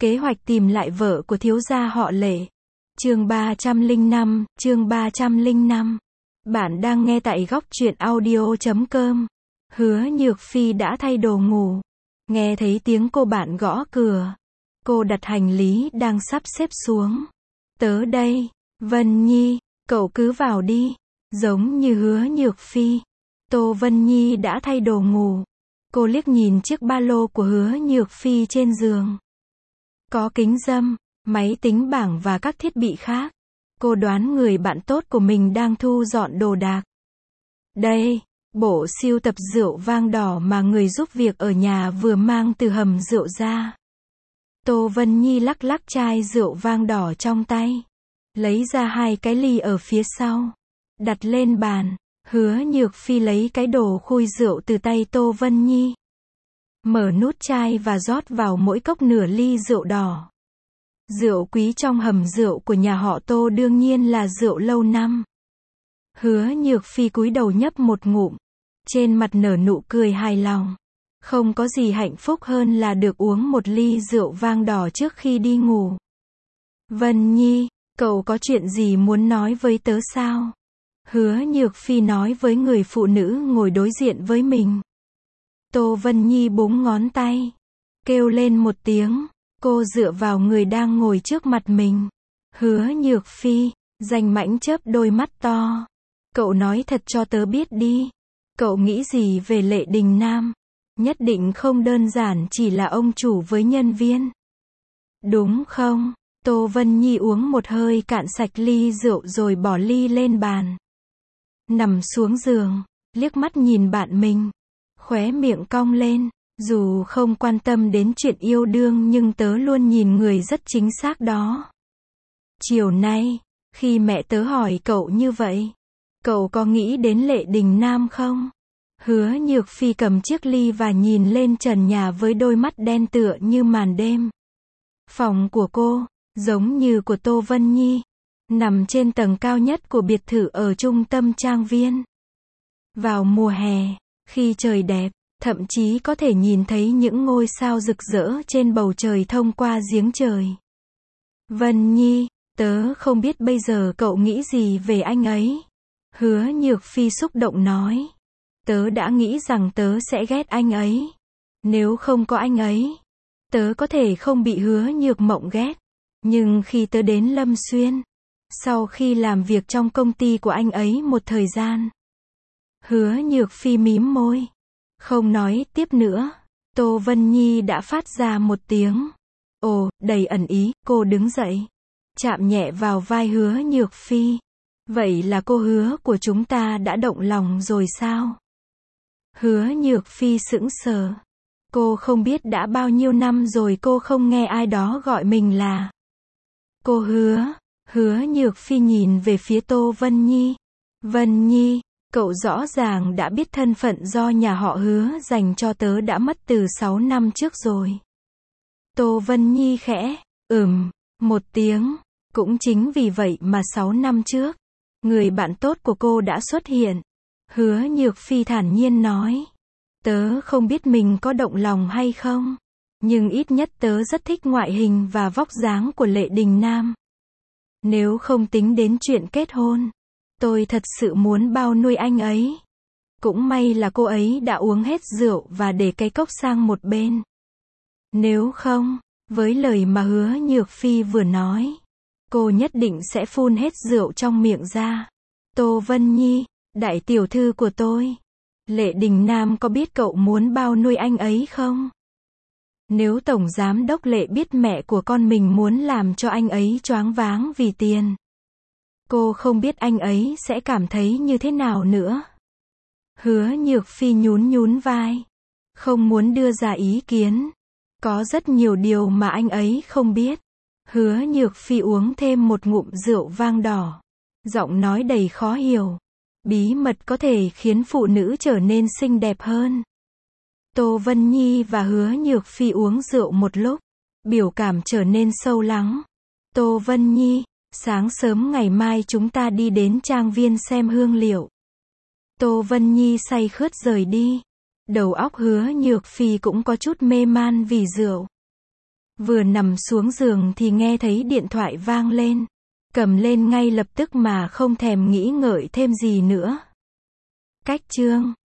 Kế hoạch tìm lại vợ của thiếu gia họ Lệ. Chương 305. Bạn đang nghe tại góc truyện audio.com. Hứa Nhược Phi đã thay đồ ngủ. Nghe thấy tiếng cô bạn gõ cửa. Cô đặt hành lý đang sắp xếp xuống. Tớ đây, Vân Nhi, cậu cứ vào đi. Giống như Hứa Nhược Phi. Tô Vân Nhi đã thay đồ ngủ. Cô liếc nhìn chiếc ba lô của Hứa Nhược Phi trên giường. Có kính râm, máy tính bảng và các thiết bị khác. Cô đoán người bạn tốt của mình đang thu dọn đồ đạc. Đây, bộ sưu tập rượu vang đỏ mà người giúp việc ở nhà vừa mang từ hầm rượu ra. Tô Vân Nhi lắc lắc chai rượu vang đỏ trong tay. Lấy ra 2 cái ly ở phía sau. Đặt lên bàn. Hứa Nhược Phi lấy cái đồ khui rượu từ tay Tô Vân Nhi. Mở nút chai và rót vào mỗi cốc nửa ly rượu đỏ. Rượu quý trong hầm rượu của nhà họ Tô đương nhiên là rượu lâu năm. Hứa Nhược Phi cúi đầu nhấp một ngụm. Trên mặt nở nụ cười hài lòng. Không có gì hạnh phúc hơn là được uống một ly rượu vang đỏ trước khi đi ngủ. Vân Nhi, cậu có chuyện gì muốn nói với tớ sao? Hứa Nhược Phi nói với người phụ nữ ngồi đối diện với mình. Tô Vân Nhi búng ngón tay. Kêu lên một tiếng. Cô dựa vào người đang ngồi trước mặt mình. Hứa Nhược Phi, Danh Mãnh chớp đôi mắt to. Cậu nói thật cho tớ biết đi. Cậu nghĩ gì về Lệ Đình Nam? Nhất định không đơn giản chỉ là ông chủ với nhân viên. Đúng không? Tô Vân Nhi uống một hơi cạn sạch ly rượu rồi bỏ ly lên bàn. Nằm xuống giường, liếc mắt nhìn bạn mình. Khóe miệng cong lên. Dù không quan tâm đến chuyện yêu đương nhưng tớ luôn nhìn người rất chính xác đó. Chiều nay, khi mẹ tớ hỏi cậu như vậy, cậu có nghĩ đến Lệ Đình Nam không? Hứa Nhược Phi cầm chiếc ly và nhìn lên trần nhà với đôi mắt đen tựa như màn đêm. Phòng của cô, giống như của Tô Vân Nhi, nằm trên tầng cao nhất của biệt thự ở trung tâm trang viên. Vào mùa hè, khi trời đẹp, thậm chí có thể nhìn thấy những ngôi sao rực rỡ trên bầu trời thông qua giếng trời. Vân Nhi, tớ không biết bây giờ cậu nghĩ gì về anh ấy. Hứa Nhược Phi xúc động nói. Tớ đã nghĩ rằng tớ sẽ ghét anh ấy. Nếu không có anh ấy, tớ có thể không bị Hứa Nhược Mộng ghét. Nhưng khi tớ đến Lâm Xuyên, sau khi làm việc trong công ty của anh ấy một thời gian, Hứa Nhược Phi mím môi. Không nói tiếp nữa. Tô Vân Nhi đã phát ra một tiếng. Ồ, đầy ẩn ý. Cô đứng dậy. Chạm nhẹ vào vai Hứa Nhược Phi. Vậy là cô Hứa của chúng ta đã động lòng rồi sao? Hứa Nhược Phi sững sờ. Cô không biết đã bao nhiêu năm rồi cô không nghe ai đó gọi mình là cô Hứa. Hứa Nhược Phi nhìn về phía Tô Vân Nhi. Vân Nhi, cậu rõ ràng đã biết thân phận do nhà họ Hứa dành cho tớ đã mất từ 6 năm trước rồi. Tô Vân Nhi khẽ, một tiếng. Cũng chính vì vậy mà 6 năm trước, người bạn tốt của cô đã xuất hiện. Hứa Nhược Phi thản nhiên nói. Tớ không biết mình có động lòng hay không. Nhưng ít nhất tớ rất thích ngoại hình và vóc dáng của Lệ Đình Nam. Nếu không tính đến chuyện kết hôn, tôi thật sự muốn bao nuôi anh ấy. Cũng may là cô ấy đã uống hết rượu và để cái cốc sang một bên. Nếu không, với lời mà Hứa Nhược Phi vừa nói, cô nhất định sẽ phun hết rượu trong miệng ra. Tô Vân Nhi, đại tiểu thư của tôi. Lệ Đình Nam có biết cậu muốn bao nuôi anh ấy không? Nếu Tổng Giám đốc Lệ biết mẹ của con mình muốn làm cho anh ấy choáng váng vì tiền, cô không biết anh ấy sẽ cảm thấy như thế nào nữa. Hứa Nhược Phi nhún vai. Không muốn đưa ra ý kiến. Có rất nhiều điều mà anh ấy không biết. Hứa Nhược Phi uống thêm một ngụm rượu vang đỏ. Giọng nói đầy khó hiểu. Bí mật có thể khiến phụ nữ trở nên xinh đẹp hơn. Tô Vân Nhi và Hứa Nhược Phi uống rượu một lúc. Biểu cảm trở nên sâu lắng. Tô Vân Nhi, sáng sớm ngày mai chúng ta đi đến trang viên xem hương liệu. Tô Vân Nhi say khướt rời đi. Đầu óc Hứa Nhược Phi cũng có chút mê man vì rượu. Vừa nằm xuống giường thì nghe thấy điện thoại vang lên. Cầm lên ngay lập tức mà không thèm nghĩ ngợi thêm gì nữa. Cách chương